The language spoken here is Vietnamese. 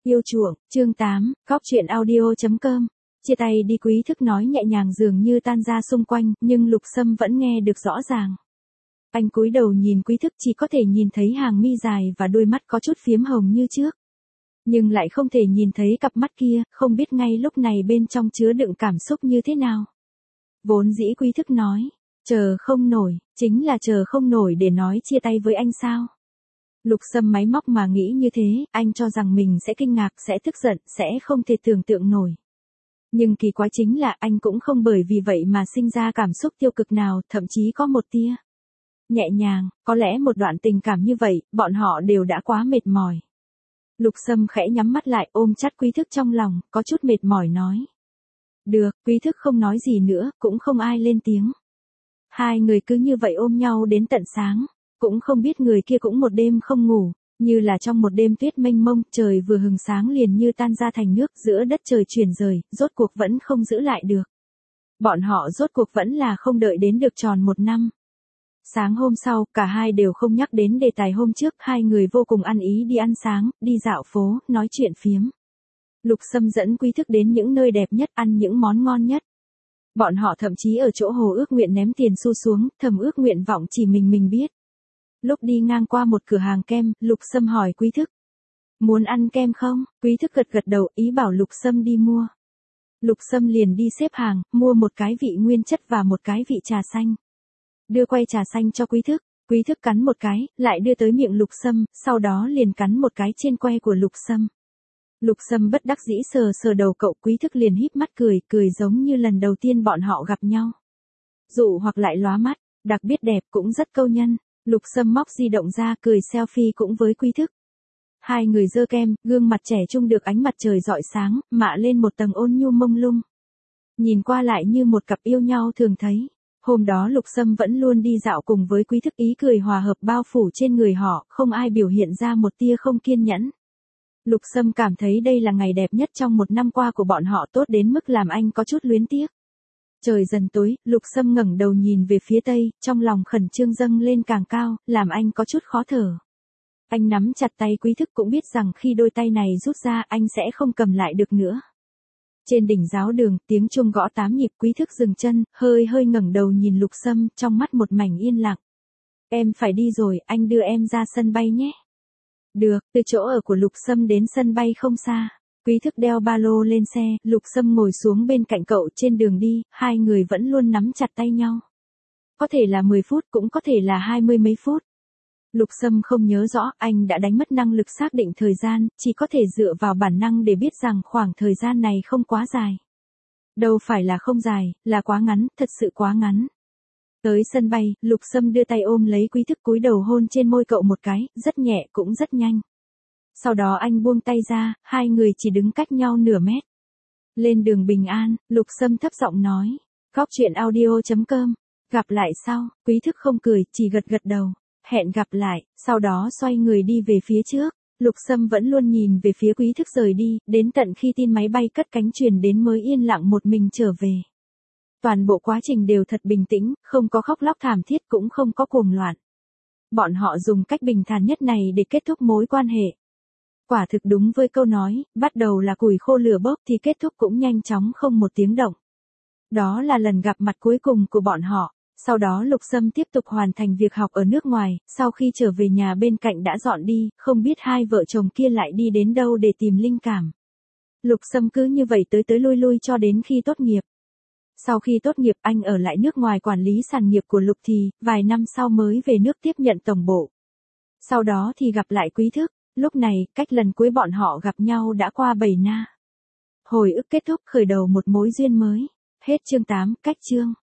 Yêu chuộng, chương 8, Cóc truyện audio.com. Chia tay đi, Quý Thức nói nhẹ nhàng dường như tan ra xung quanh, nhưng Lục Sâm vẫn nghe được rõ ràng. Anh cúi đầu nhìn Quý Thức, chỉ có thể nhìn thấy hàng mi dài và đôi mắt có chút phiếm hồng như trước. Nhưng lại không thể nhìn thấy cặp mắt kia, không biết ngay lúc này bên trong chứa đựng cảm xúc như thế nào. Vốn dĩ Quý Thức nói, chờ không nổi, chính là chờ không nổi để nói chia tay với anh sao. Lục Sâm máy móc mà nghĩ như thế, anh cho rằng mình sẽ kinh ngạc, sẽ tức giận, sẽ không thể tưởng tượng nổi. Nhưng kỳ quái chính là anh cũng không bởi vì vậy mà sinh ra cảm xúc tiêu cực nào, thậm chí có một tia nhẹ nhàng, có lẽ một đoạn tình cảm như vậy, bọn họ đều đã quá mệt mỏi. Lục Sâm khẽ nhắm mắt lại, ôm chặt Quý Thức trong lòng, có chút mệt mỏi nói. Được, Quý Thức không nói gì nữa, cũng không ai lên tiếng. Hai người cứ như vậy ôm nhau đến tận sáng. Cũng không biết người kia cũng một đêm không ngủ, như là trong một đêm tuyết mênh mông, trời vừa hừng sáng liền như tan ra thành nước, giữa đất trời chuyển rời, rốt cuộc vẫn không giữ lại được. Bọn họ rốt cuộc vẫn là không đợi đến được tròn một năm. Sáng hôm sau, cả hai đều không nhắc đến đề tài hôm trước, hai người vô cùng ăn ý đi ăn sáng, đi dạo phố, nói chuyện phiếm. Lục Sâm dẫn Quý Thức đến những nơi đẹp nhất, ăn những món ngon nhất. Bọn họ thậm chí ở chỗ hồ ước nguyện ném tiền xu xuống, thầm ước nguyện vọng chỉ mình biết. Lúc đi ngang qua một cửa hàng kem, Lục Sâm hỏi Quý Thức. Muốn ăn kem không? Quý Thức gật đầu, ý bảo Lục Sâm đi mua. Lục Sâm liền đi xếp hàng, mua một cái vị nguyên chất và một cái vị trà xanh. Đưa quay trà xanh cho Quý Thức. Quý Thức cắn một cái, lại đưa tới miệng Lục Sâm, sau đó liền cắn một cái trên que của Lục Sâm. Lục Sâm bất đắc dĩ sờ sờ đầu cậu, Quý Thức liền híp mắt cười, cười giống như lần đầu tiên bọn họ gặp nhau. Dụ hoặc lại lóa mắt, đặc biệt đẹp, cũng rất câu nhân. Lục Sâm móc di động ra, cười selfie cũng với Quý Thức. Hai người giơ kem, gương mặt trẻ trung được ánh mặt trời rọi sáng, mạ lên một tầng ôn nhu mông lung. Nhìn qua lại như một cặp yêu nhau thường thấy. Hôm đó Lục Sâm vẫn luôn đi dạo cùng với Quý Thức, ý cười hòa hợp bao phủ trên người họ, không ai biểu hiện ra một tia không kiên nhẫn. Lục Sâm cảm thấy đây là ngày đẹp nhất trong một năm qua của bọn họ, tốt đến mức làm anh có chút luyến tiếc. Trời dần tối, Lục Sâm ngẩng đầu nhìn về phía tây, trong lòng khẩn trương dâng lên càng cao, làm anh có chút khó thở. Anh nắm chặt tay Quý Thức, cũng biết rằng khi đôi tay này rút ra anh sẽ không cầm lại được nữa. Trên đỉnh giáo đường, tiếng chuông gõ 8 nhịp, Quý Thức dừng chân, hơi ngẩng đầu nhìn Lục Sâm, trong mắt một mảnh yên lặng. Em phải đi rồi, anh đưa em ra sân bay nhé. Được, từ chỗ ở của Lục Sâm đến sân bay không xa. Quý Thức đeo ba lô lên xe, Lục Sâm ngồi xuống bên cạnh cậu. Trên đường đi, hai người vẫn luôn nắm chặt tay nhau. Có thể là 10 phút, cũng có thể là 20 mấy phút. Lục Sâm không nhớ rõ, anh đã đánh mất năng lực xác định thời gian, chỉ có thể dựa vào bản năng để biết rằng khoảng thời gian này không quá dài. Đâu phải là không dài, là quá ngắn, thật sự quá ngắn. Tới sân bay, Lục Sâm đưa tay ôm lấy Quý Thức, cúi đầu hôn trên môi cậu một cái, rất nhẹ cũng rất nhanh. Sau đó anh buông tay ra, hai người chỉ đứng cách nhau nửa mét. Lên đường bình an, Lục Sâm thấp giọng nói. Cóc truyện audio.com. Gặp lại sau, Quý Thức không cười, chỉ gật đầu. Hẹn gặp lại, sau đó xoay người đi về phía trước. Lục Sâm vẫn luôn nhìn về phía Quý Thức rời đi, đến tận khi tin máy bay cất cánh truyền đến mới yên lặng một mình trở về. Toàn bộ quá trình đều thật bình tĩnh, không có khóc lóc thảm thiết, cũng không có cuồng loạn. Bọn họ dùng cách bình thản nhất này để kết thúc mối quan hệ. Quả thực đúng với câu nói, bắt đầu là củi khô lửa bốc thì kết thúc cũng nhanh chóng không một tiếng động. Đó là lần gặp mặt cuối cùng của bọn họ. Sau đó Lục Sâm tiếp tục hoàn thành việc học ở nước ngoài, sau khi trở về nhà bên cạnh đã dọn đi, không biết hai vợ chồng kia lại đi đến đâu để tìm linh cảm. Lục Sâm cứ như vậy tới lui cho đến khi tốt nghiệp. Sau khi tốt nghiệp anh ở lại nước ngoài quản lý sản nghiệp của Lục Thì, vài năm sau mới về nước tiếp nhận tổng bộ. Sau đó thì gặp lại Quý Thức, lúc này, cách lần cuối bọn họ gặp nhau đã qua 7 năm. Hồi ức kết thúc, khởi đầu một mối duyên mới. Hết chương 8, cách chương.